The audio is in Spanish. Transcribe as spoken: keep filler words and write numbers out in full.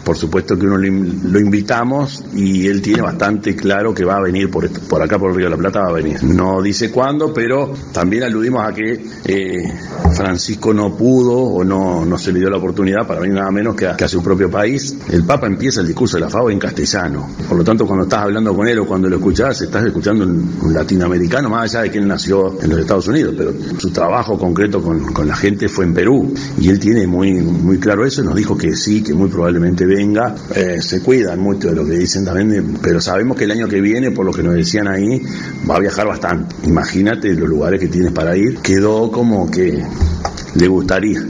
por supuesto que uno lo invitamos y él tiene bastante claro que va a venir por, esto, por acá por el Río de la Plata, va a venir. No dice cuándo, pero también aludimos a que eh, Francisco no pudo o no, no se le dio la oportunidad para venir nada menos que a, que a su propio país. El Papa empieza el discurso de la FAO en castellano, por lo tanto cuando estás hablando con él o cuando lo escuchás, estás escuchando un, un latinoamericano, más allá de que él nació en los Estados Unidos, pero su trabajo concreto con, con la gente fue en Perú y él tiene muy, muy claro eso y nos dijo que sí, que muy probablemente venga. Eh, se cuidan mucho de lo que dicen también, pero sabemos que el año que viene, por lo que nos decían ahí, va a viajar bastante. Imagínate los lugares que tienes para ir. Quedó como que le gustaría.